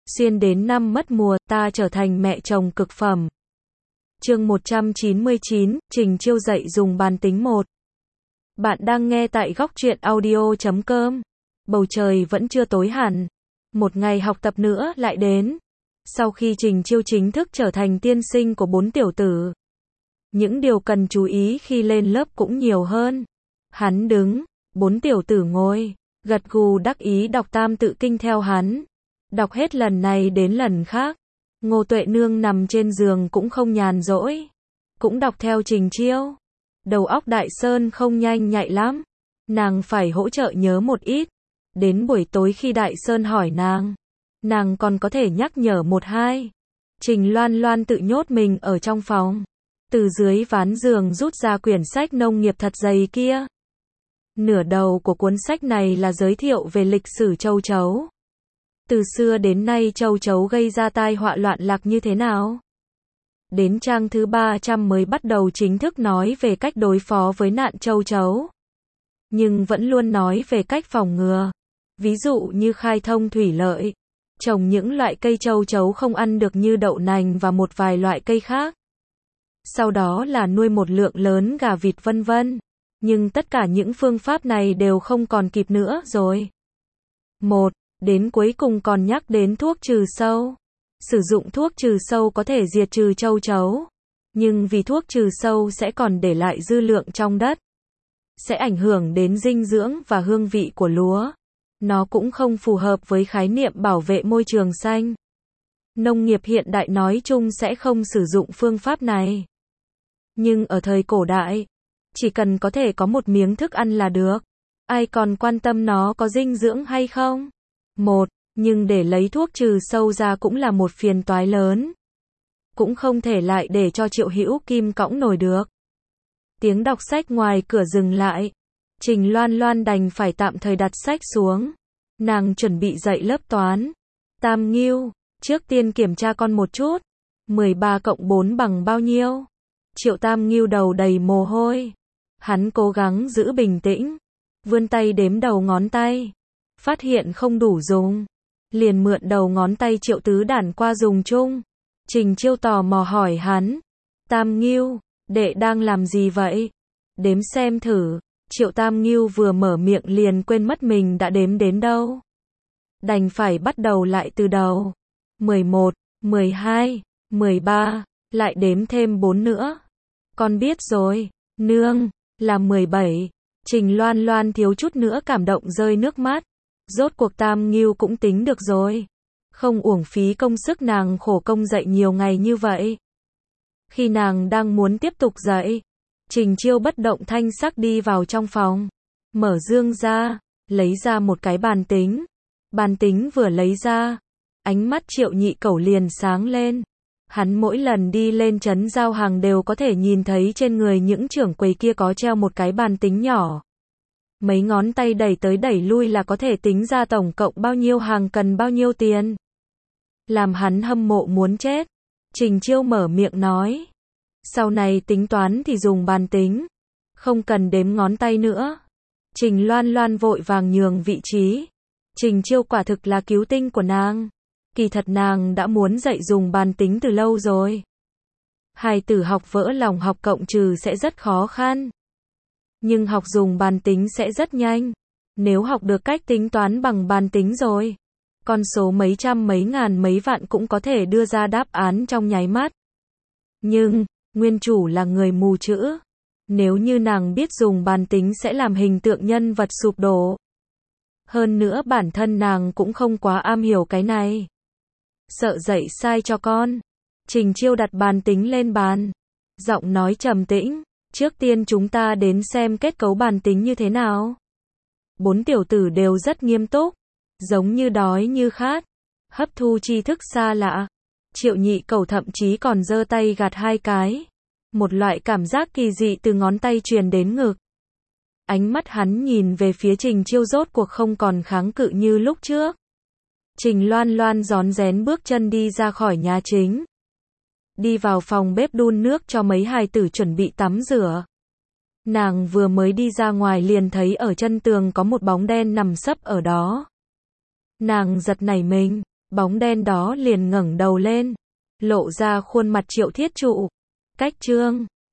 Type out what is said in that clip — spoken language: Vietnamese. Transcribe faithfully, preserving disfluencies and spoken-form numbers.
Xuyên đến năm mất mùa, ta trở thành mẹ chồng cực phẩm. Chương một trăm chín mươi chín, Trình Chiêu dạy dùng bàn tính một. Bạn đang nghe tại góc truyện audio chấm com. Bầu trời vẫn chưa tối hẳn. Một ngày học tập nữa lại đến. Sau khi Trình Chiêu chính thức trở thành tiên sinh của bốn tiểu tử, những điều cần chú ý khi lên lớp cũng nhiều hơn. Hắn đứng, bốn tiểu tử ngồi, gật gù đắc ý đọc tam tự kinh theo hắn. Đọc hết lần này đến lần khác. Ngô Tuệ Nương nằm trên giường cũng không nhàn rỗi, cũng đọc theo Trình Chiêu. Đầu óc Đại Sơn không nhanh nhạy lắm, nàng phải hỗ trợ nhớ một ít. Đến buổi tối khi Đại Sơn hỏi nàng, nàng còn có thể nhắc nhở một hai. Trình Loan Loan tự nhốt mình ở trong phòng, từ dưới ván giường rút ra quyển sách nông nghiệp thật dày kia. Nửa đầu của cuốn sách này là giới thiệu về lịch sử châu chấu. Từ xưa đến nay châu chấu gây ra tai họa loạn lạc như thế nào? Đến trang thứ ba trăm mới bắt đầu chính thức nói về cách đối phó với nạn châu chấu. Nhưng vẫn luôn nói về cách phòng ngừa. Ví dụ như khai thông thủy lợi, trồng những loại cây châu chấu không ăn được như đậu nành và một vài loại cây khác. Sau đó là nuôi một lượng lớn gà vịt vân vân. Nhưng tất cả những phương pháp này đều không còn kịp nữa rồi. Một. Đến cuối cùng còn nhắc đến thuốc trừ sâu. Sử dụng thuốc trừ sâu có thể diệt trừ châu chấu, nhưng vì thuốc trừ sâu sẽ còn để lại dư lượng trong đất, sẽ ảnh hưởng đến dinh dưỡng và hương vị của lúa. Nó cũng không phù hợp với khái niệm bảo vệ môi trường xanh. Nông nghiệp hiện đại nói chung sẽ không sử dụng phương pháp này. Nhưng ở thời cổ đại, chỉ cần có thể có một miếng thức ăn là được. Ai còn quan tâm nó có dinh dưỡng hay không? Một, nhưng để lấy thuốc trừ sâu ra cũng là một phiền toái lớn. Cũng không thể lại để cho Triệu Hữu Kim cõng nổi được. Tiếng đọc sách ngoài cửa dừng lại. Trình Loan Loan đành phải tạm thời đặt sách xuống. Nàng chuẩn bị dạy lớp toán. Tam Ngưu, trước tiên kiểm tra con một chút. mười ba cộng bốn bằng bao nhiêu? Triệu Tam Ngưu đầu đầy mồ hôi. Hắn cố gắng giữ bình tĩnh, vươn tay đếm đầu ngón tay. Phát hiện không đủ dùng, liền mượn đầu ngón tay Triệu Tứ Đản qua dùng chung. Trình Chiêu tò mò hỏi hắn, Tam Ngưu, đệ đang làm gì vậy? Đếm xem thử. Triệu Tam Ngưu vừa mở miệng liền quên mất mình đã đếm đến đâu. Đành phải bắt đầu lại từ đầu. mười một, mười hai, mười ba, lại đếm thêm bốn nữa. Con biết rồi, nương, là mười bảy. Trình Loan Loan thiếu chút nữa cảm động rơi nước mắt. Rốt cuộc Tam Ngưu cũng tính được rồi. Không uổng phí công sức nàng khổ công dạy nhiều ngày như vậy. Khi nàng đang muốn tiếp tục dạy, Trình Chiêu bất động thanh sắc đi vào trong phòng. Mở dương ra, lấy ra một cái bàn tính. Bàn tính vừa lấy ra, ánh mắt Triệu Nhị Cẩu liền sáng lên. Hắn mỗi lần đi lên trấn giao hàng đều có thể nhìn thấy trên người những trưởng quầy kia có treo một cái bàn tính nhỏ. Mấy ngón tay đẩy tới đẩy lui là có thể tính ra tổng cộng bao nhiêu hàng cần bao nhiêu tiền. Làm hắn hâm mộ muốn chết. Trình Chiêu mở miệng nói, sau này tính toán thì dùng bàn tính, không cần đếm ngón tay nữa. Trình Loan Loan vội vàng nhường vị trí. Trình Chiêu quả thực là cứu tinh của nàng. Kỳ thật nàng đã muốn dạy dùng bàn tính từ lâu rồi. Hài tử học vỡ lòng học cộng trừ sẽ rất khó khăn. Nhưng học dùng bàn tính sẽ rất nhanh. Nếu học được cách tính toán bằng bàn tính rồi, con số mấy trăm mấy ngàn mấy vạn cũng có thể đưa ra đáp án trong nháy mắt. Nhưng, nguyên chủ là người mù chữ. Nếu như nàng biết dùng bàn tính sẽ làm hình tượng nhân vật sụp đổ. Hơn nữa bản thân nàng cũng không quá am hiểu cái này. Sợ dạy sai cho con. Trình Chiêu đặt bàn tính lên bàn. Giọng nói trầm tĩnh. Trước tiên chúng ta đến xem kết cấu bàn tính như thế nào. Bốn tiểu tử đều rất nghiêm túc. Giống như đói như khát. Hấp thu tri thức xa lạ. Triệu Nhị Cẩu thậm chí còn giơ tay gạt hai cái. Một loại cảm giác kỳ dị từ ngón tay truyền đến ngực. Ánh mắt hắn nhìn về phía Trình Chiêu rốt cuộc không còn kháng cự như lúc trước. Trình Loan Loan rón rén bước chân đi ra khỏi nhà chính. Đi vào phòng bếp đun nước cho mấy hài tử chuẩn bị tắm rửa. Nàng vừa mới đi ra ngoài liền thấy ở chân tường có một bóng đen nằm sấp ở đó. Nàng giật nảy mình, bóng đen đó liền ngẩng đầu lên, lộ ra khuôn mặt Triệu Thiết Trụ. Cách chương